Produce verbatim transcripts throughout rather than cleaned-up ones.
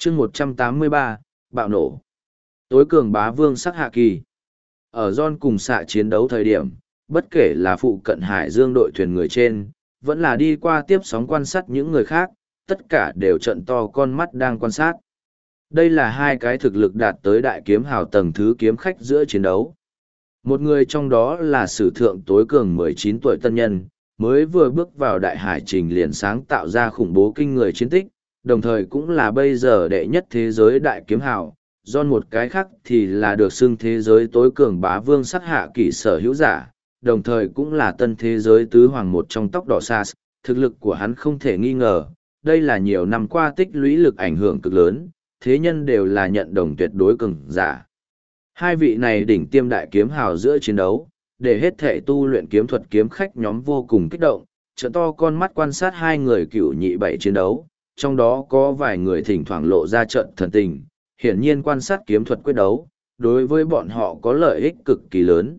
chương một trăm tám mươi ba, bạo nổ. Tối cường bá vương sắc hạ kỳ. Ở John cùng xạ chiến đấu thời điểm, bất kể là phụ cận hải dương đội thuyền người trên, vẫn là đi qua tiếp sóng quan sát những người khác, tất cả đều trận to con mắt đang quan sát. Đây là hai cái thực lực đạt tới đại kiếm hào tầng thứ kiếm khách giữa chiến đấu. Một người trong đó là sử thượng tối cường mười chín tuổi tân nhân, mới vừa bước vào đại hải trình liền sáng tạo ra khủng bố kinh người chiến tích, đồng thời cũng là bây giờ đệ nhất thế giới đại kiếm hào. Do một cái khác thì là được xưng thế giới tối cường bá vương sắc hạ kỷ sở hữu giả, đồng thời cũng là tân thế giới tứ hoàng một trong tóc đỏ Sas. Thực lực của hắn không thể nghi ngờ, đây là nhiều năm qua tích lũy lực ảnh hưởng cực lớn, thế nhân đều là nhận đồng tuyệt đối cường giả. Hai vị này đỉnh tiêm đại kiếm hào giữa chiến đấu, để hết thể tu luyện kiếm thuật kiếm khách nhóm vô cùng kích động, trợ to con mắt quan sát hai người cựu nhị bảy chiến đấu, trong đó có vài người thỉnh thoảng lộ ra trận thần tình, hiển nhiên quan sát kiếm thuật quyết đấu, đối với bọn họ có lợi ích cực kỳ lớn.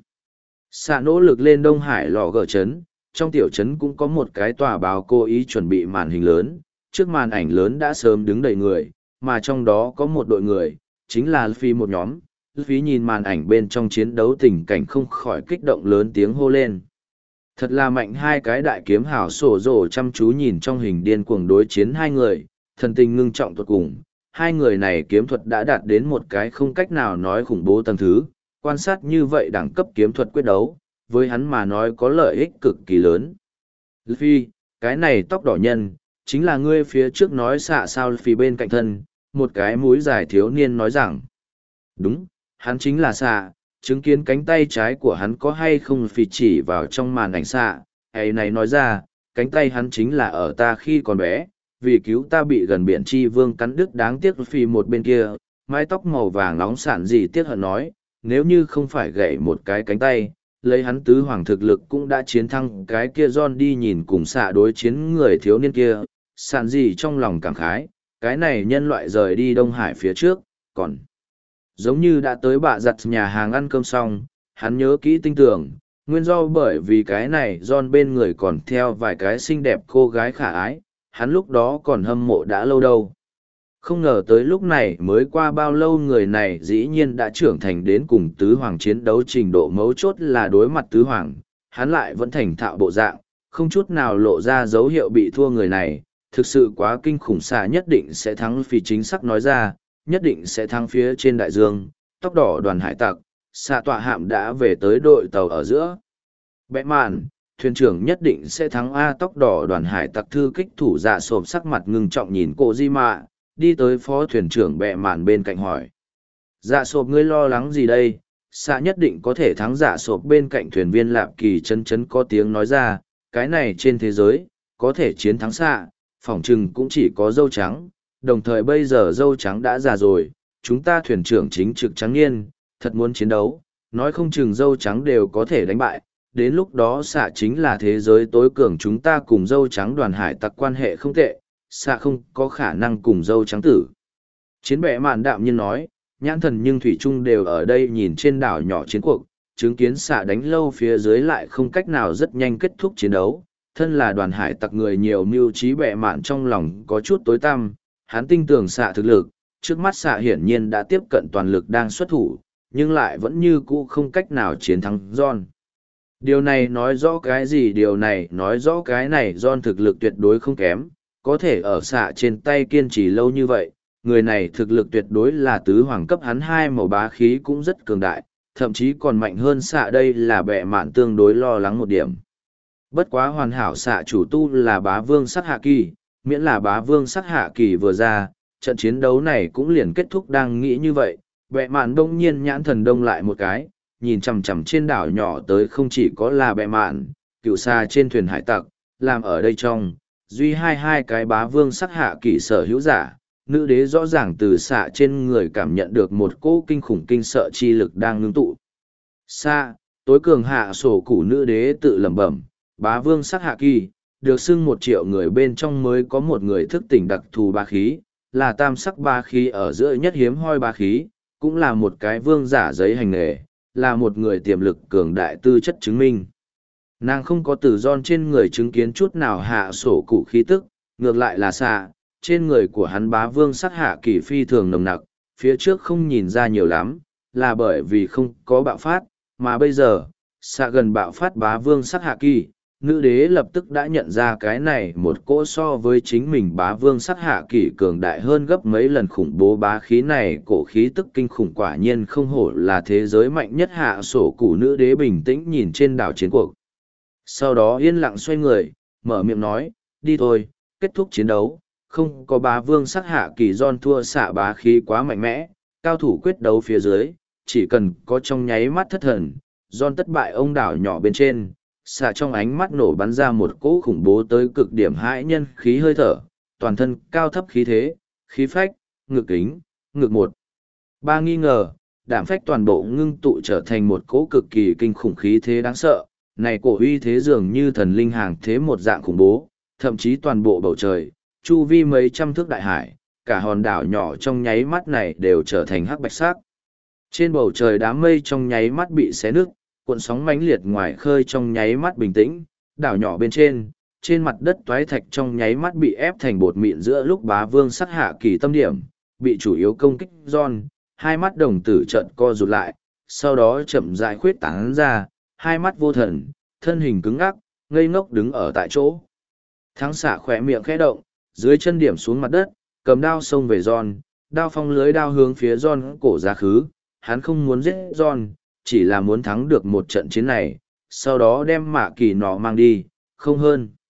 Xạ nỗ lực lên Đông Hải lò gờ chấn, trong tiểu trấn cũng có một cái tòa báo cố ý chuẩn bị màn hình lớn, trước màn ảnh lớn đã sớm đứng đầy người, mà trong đó có một đội người, chính là Luffy một nhóm. Luffy nhìn màn ảnh bên trong chiến đấu tình cảnh không khỏi kích động lớn tiếng hô lên. Thật là mạnh, hai cái đại kiếm hào sổ rổ chăm chú nhìn trong hình điên cuồng đối chiến hai người, thần tình ngưng trọng tuột cùng. Hai người này kiếm thuật đã đạt đến một cái không cách nào nói khủng bố tầng thứ, quan sát như vậy đẳng cấp kiếm thuật quyết đấu, với hắn mà nói có lợi ích cực kỳ lớn. Luffy, cái này tóc đỏ nhân, chính là ngươi phía trước nói xạ sao Luffy bên cạnh thân, một cái mũi dài thiếu niên nói rằng. Đúng, hắn chính là xạ, chứng kiến cánh tay trái của hắn có hay không Luffy chỉ vào trong màn ảnh xạ, ấy này nói ra, cánh tay hắn chính là ở ta khi còn bé. Vì cứu ta bị gần biển chi vương cắn đứt, đáng tiếc Luffy một bên kia, mái tóc màu vàng nóng sản gì tiếc hận nói, nếu như không phải gãy một cái cánh tay, lấy hắn tứ hoàng thực lực cũng đã chiến thắng cái kia John đi nhìn cùng xạ đối chiến người thiếu niên kia, sản gì trong lòng cảm khái, cái này nhân loại rời đi Đông Hải phía trước, còn giống như đã tới bạ giặt nhà hàng ăn cơm xong, hắn nhớ kỹ tinh tưởng, nguyên do bởi vì cái này John bên người còn theo vài cái xinh đẹp cô gái khả ái. Hắn lúc đó còn hâm mộ đã lâu đâu. Không ngờ tới lúc này mới qua bao lâu người này dĩ nhiên đã trưởng thành đến cùng tứ hoàng chiến đấu trình độ mấu chốt là đối mặt tứ hoàng, hắn lại vẫn thành thạo bộ dạng, không chút nào lộ ra dấu hiệu bị thua người này, thực sự quá kinh khủng. Xạ nhất định sẽ thắng, vì chính xác nói ra, nhất định sẽ thắng phía trên đại dương, tóc đỏ đoàn hải tặc, xạ tọa hạm đã về tới đội tàu ở giữa. Bẽ màn, thuyền trưởng nhất định sẽ thắng A. Tóc đỏ đoàn hải tặc thư kích thủ dạ sộp sắc mặt ngưng trọng nhìn cô Di Mạ, đi tới phó thuyền trưởng bẹ màn bên cạnh hỏi. Dạ sộp, ngươi lo lắng gì đây? Xạ nhất định có thể thắng. Dạ sộp bên cạnh thuyền viên Lạp Kỳ chân chấn có tiếng nói ra, cái này trên thế giới, có thể chiến thắng xạ, phỏng chừng cũng chỉ có dâu trắng, đồng thời bây giờ dâu trắng đã già rồi, chúng ta thuyền trưởng chính trực trắng niên, thật muốn chiến đấu, nói không chừng dâu trắng đều có thể đánh bại. Đến lúc đó xạ chính là thế giới tối cường, chúng ta cùng dâu trắng đoàn hải tặc quan hệ không tệ, xạ không có khả năng cùng dâu trắng tử. Chiến bệ mạn đạm nhiên nói, nhãn thần nhưng thủy trung đều ở đây nhìn trên đảo nhỏ chiến cuộc, chứng kiến xạ đánh lâu phía dưới lại không cách nào rất nhanh kết thúc chiến đấu. Thân là đoàn hải tặc người nhiều mưu trí, bệ mạn trong lòng có chút tối tăm, hắn tin tưởng xạ thực lực, trước mắt xạ hiển nhiên đã tiếp cận toàn lực đang xuất thủ, nhưng lại vẫn như cũ không cách nào chiến thắng John. Điều này nói rõ cái gì? Điều này nói rõ cái này John thực lực tuyệt đối không kém, có thể ở xạ trên tay kiên trì lâu như vậy, người này thực lực tuyệt đối là tứ hoàng cấp, hắn hai màu bá khí cũng rất cường đại, thậm chí còn mạnh hơn xạ, đây là bệ mạn tương đối lo lắng một điểm. Bất quá hoàn hảo, xạ chủ tu là bá vương sắc hạ kỳ, miễn là bá vương sắc hạ kỳ vừa ra, trận chiến đấu này cũng liền kết thúc. Đang nghĩ như vậy, bệ mạn đông nhiên nhãn thần đông lại một cái, nhìn chằm chằm trên đảo nhỏ tới, không chỉ có là bệ mạn, cựu xa trên thuyền hải tặc, làm ở đây trong, duy hai hai cái bá vương sắc hạ kỳ sở hữu giả, nữ đế rõ ràng từ xạ trên người cảm nhận được một cỗ kinh khủng kinh sợ chi lực đang ngưng tụ. Xa, tối cường hạ sổ củ nữ đế tự lẩm bẩm, bá vương sắc hạ kỳ, được xưng một triệu người bên trong mới có một người thức tỉnh đặc thù bá khí, là tam sắc bá khí ở giữa nhất hiếm hoi bá khí, cũng là một cái vương giả giấy hành nghề, là một người tiềm lực cường đại tư chất chứng minh. Nàng không có từ Giòn trên người chứng kiến chút nào hạ sổ cụ khí tức, ngược lại là xạ, trên người của hắn bá vương sắc hạ kỳ phi thường nồng nặc, phía trước không nhìn ra nhiều lắm, là bởi vì không có bạo phát, mà bây giờ, xạ gần bạo phát bá vương sắc hạ kỳ, nữ đế lập tức đã nhận ra cái này một cỗ so với chính mình bá vương sắc hạ kỳ cường đại hơn gấp mấy lần khủng bố bá khí này, cổ khí tức kinh khủng quả nhiên không hổ là thế giới mạnh nhất. Hạ sổ cụ nữ đế bình tĩnh nhìn trên đảo chiến cuộc. Sau đó yên lặng xoay người, mở miệng nói, đi thôi, kết thúc chiến đấu, không có bá vương sắc hạ kỳ giòn thua xạ bá khí quá mạnh mẽ, cao thủ quyết đấu phía dưới, chỉ cần có trong nháy mắt thất thần, giòn tất bại ông đảo nhỏ bên trên, xạ trong ánh mắt nổ bắn ra một cỗ khủng bố tới cực điểm hãi nhân khí hơi thở, toàn thân cao thấp khí thế, khí phách, ngực kính, ngực một. Ba nghi ngờ, đảm phách toàn bộ ngưng tụ trở thành một cỗ cực kỳ kinh khủng khí thế đáng sợ, này cổ uy thế dường như thần linh hàng thế một dạng khủng bố, thậm chí toàn bộ bầu trời, chu vi mấy trăm thước đại hải, cả hòn đảo nhỏ trong nháy mắt này đều trở thành hắc bạch sắc. Trên bầu trời đám mây trong nháy mắt bị xé nứt, cuộn sóng mãnh liệt ngoài khơi trong nháy mắt bình tĩnh, đảo nhỏ bên trên, trên mặt đất toái thạch trong nháy mắt bị ép thành bột mịn giữa lúc bá vương sắc hạ kỳ tâm điểm, bị chủ yếu công kích John, hai mắt đồng tử trận co rụt lại, sau đó chậm rãi khuyết tán ra, hai mắt vô thần, thân hình cứng ngắc, ngây ngốc đứng ở tại chỗ. Thắng xạ khỏe miệng khẽ động, dưới chân điểm xuống mặt đất, cầm đao xông về John, đao phong lưới đao hướng phía John cổ ra khứ, hắn không muốn giết John, chỉ là muốn thắng được một trận chiến này, sau đó đem mạ kỳ nọ mang đi, không hơn.